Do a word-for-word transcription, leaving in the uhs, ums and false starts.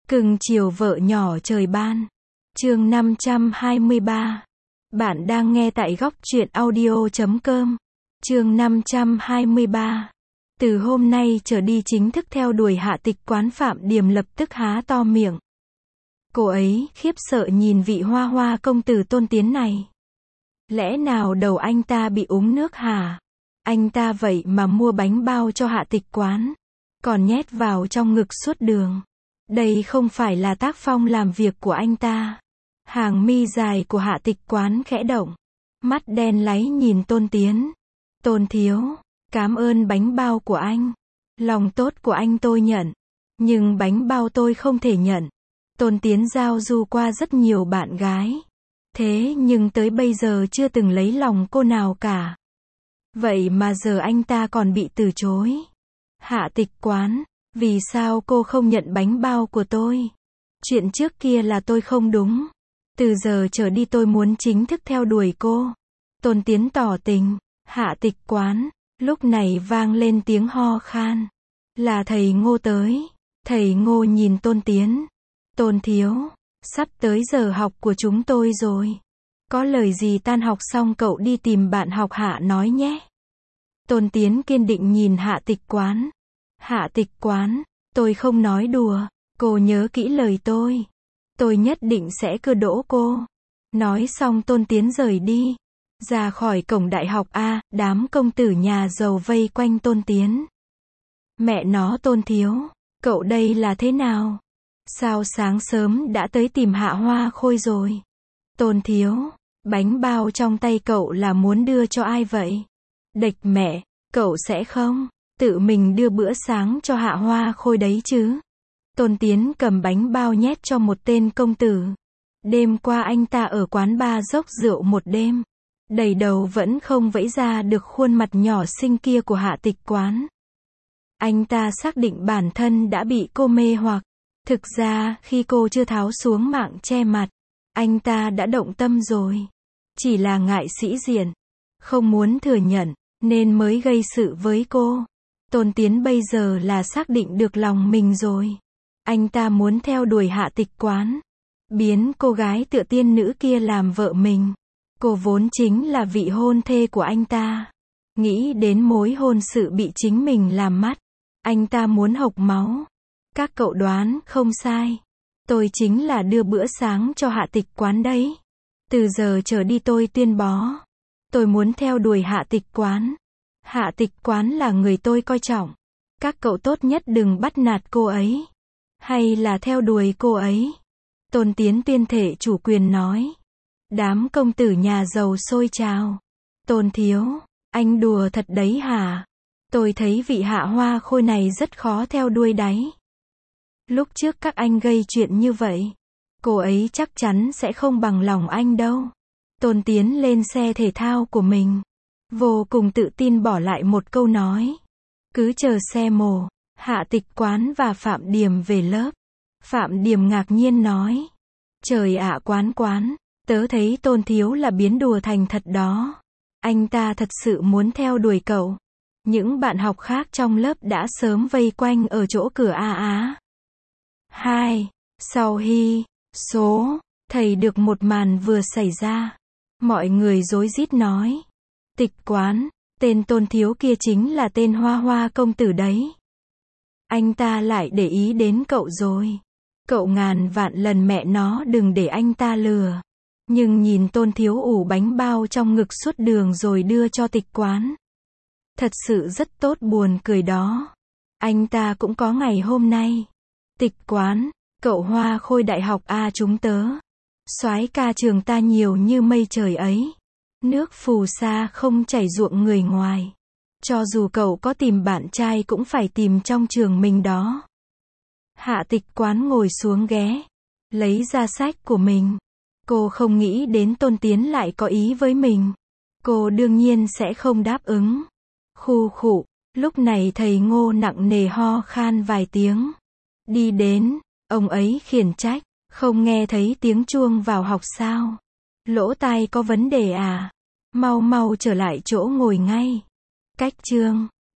Cưng chiều vợ nhỏ trời ban. Chương năm trăm hai mươi ba. Bạn đang nghe tại góc truyện audio chấm com. Chương năm trăm hai mươi ba. Từ hôm nay trở đi chính thức theo đuổi Hạ Tịch Quán. Phạm Điềm lập tức há to miệng. Cô ấy khiếp sợ nhìn vị hoa hoa công tử Tôn Tiến này. Lẽ nào đầu anh ta bị uống nước hả? Anh ta vậy mà mua bánh bao cho Hạ Tịch Quán, còn nhét vào trong ngực suốt đường. Đây không phải là tác phong làm việc của anh ta. Hàng mi dài của Hạ Tịch Quán khẽ động, mắt đen láy nhìn Tôn Tiến. Tôn thiếu, cảm ơn bánh bao của anh. Lòng tốt của anh tôi nhận, nhưng bánh bao tôi không thể nhận. Tôn Tiến giao du qua rất nhiều bạn gái, thế nhưng tới bây giờ chưa từng lấy lòng cô nào cả. Vậy mà giờ anh ta còn bị từ chối. Hạ Tịch Quán, vì sao cô không nhận bánh bao của tôi? Chuyện trước kia là tôi không đúng. Từ giờ trở đi tôi muốn chính thức theo đuổi cô. Tôn Tiến tỏ tình. Hạ Tịch Quán, lúc này vang lên tiếng ho khan. Là thầy Ngô tới. Thầy Ngô nhìn Tôn Tiến. Tôn thiếu, sắp tới giờ học của chúng tôi rồi. Có lời gì tan học xong cậu đi tìm bạn học Hạ nói nhé. Tôn Tiến kiên định nhìn Hạ Tịch Quán. Hạ Tịch Quán, tôi không nói đùa, cô nhớ kỹ lời tôi. Tôi nhất định sẽ cưa đỗ cô. Nói xong Tôn Tiến rời đi. Ra khỏi cổng đại học A, đám công tử nhà giàu vây quanh Tôn Tiến. Mẹ nó Tôn thiếu, cậu đây là thế nào? Sao sáng sớm đã tới tìm Hạ Hoa Khôi rồi? Tôn thiếu, bánh bao trong tay cậu là muốn đưa cho ai vậy? Địch mẹ, cậu sẽ không tự mình đưa bữa sáng cho Hạ Hoa Khôi đấy chứ? Tôn Tiến cầm bánh bao nhét cho một tên công tử. Đêm qua anh ta ở quán bar dốc rượu một đêm, đầy đầu vẫn không vẫy ra được khuôn mặt nhỏ xinh kia của Hạ Tịch Quán. Anh ta xác định bản thân đã bị cô mê hoặc. Thực ra, khi cô chưa tháo xuống mạng che mặt, anh ta đã động tâm rồi. Chỉ là ngại sĩ diện, không muốn thừa nhận, nên mới gây sự với cô. Tôn Tiến bây giờ là xác định được lòng mình rồi. Anh ta muốn theo đuổi Hạ Tịch Quán, biến cô gái tựa tiên nữ kia làm vợ mình. Cô vốn chính là vị hôn thê của anh ta. Nghĩ đến mối hôn sự bị chính mình làm mất, anh ta muốn hộc máu. Các cậu đoán không sai. Tôi chính là đưa bữa sáng cho Hạ Tịch Quán đấy. Từ giờ trở đi tôi tuyên bố. Tôi muốn theo đuổi Hạ Tịch Quán. Hạ Tịch Quán là người tôi coi trọng. Các cậu tốt nhất đừng bắt nạt cô ấy. Hay là theo đuổi cô ấy. Tôn Tiến tuyên thể chủ quyền nói. Đám công tử nhà giàu xôi trào. Tôn thiếu, anh đùa thật đấy hả? Tôi thấy vị Hạ Hoa Khôi này rất khó theo đuôi đấy. Lúc trước các anh gây chuyện như vậy, cô ấy chắc chắn sẽ không bằng lòng anh đâu. Tôn Tiến lên xe thể thao của mình, vô cùng tự tin bỏ lại một câu nói. Cứ chờ xe mồ, Hạ Tịch Quán và Phạm Điềm về lớp. Phạm Điềm ngạc nhiên nói. Trời ạ Quán Quán, tớ thấy Tôn thiếu là biến đùa thành thật đó. Anh ta thật sự muốn theo đuổi cậu. Những bạn học khác trong lớp đã sớm vây quanh ở chỗ cửa A Á. Hai. Sau hi, số, thầy được một màn vừa xảy ra. Mọi người rối rít nói. Tịch Quán, tên Tôn thiếu kia chính là tên Hoa Hoa công tử đấy. Anh ta lại để ý đến cậu rồi. Cậu ngàn vạn lần mẹ nó đừng để anh ta lừa. Nhưng nhìn Tôn thiếu ủ bánh bao trong ngực suốt đường rồi đưa cho Tịch Quán. Thật sự rất tốt buồn cười đó. Anh ta cũng có ngày hôm nay. Tịch Quán, cậu Hoa Khôi đại học A chúng tớ. Soái ca trường ta nhiều như mây trời ấy. Nước phù sa không chảy ruộng người ngoài. Cho dù cậu có tìm bạn trai cũng phải tìm trong trường mình đó. Hạ Tịch Quán ngồi xuống ghé, lấy ra sách của mình. Cô không nghĩ đến Tôn Tiến lại có ý với mình. Cô đương nhiên sẽ không đáp ứng. Khu khụ, lúc này thầy Ngô nặng nề ho khan vài tiếng. Đi đến, ông ấy khiển trách. Không nghe thấy tiếng chuông vào học sao? Lỗ tai có vấn đề à? Mau mau trở lại chỗ ngồi ngay. Cách chương.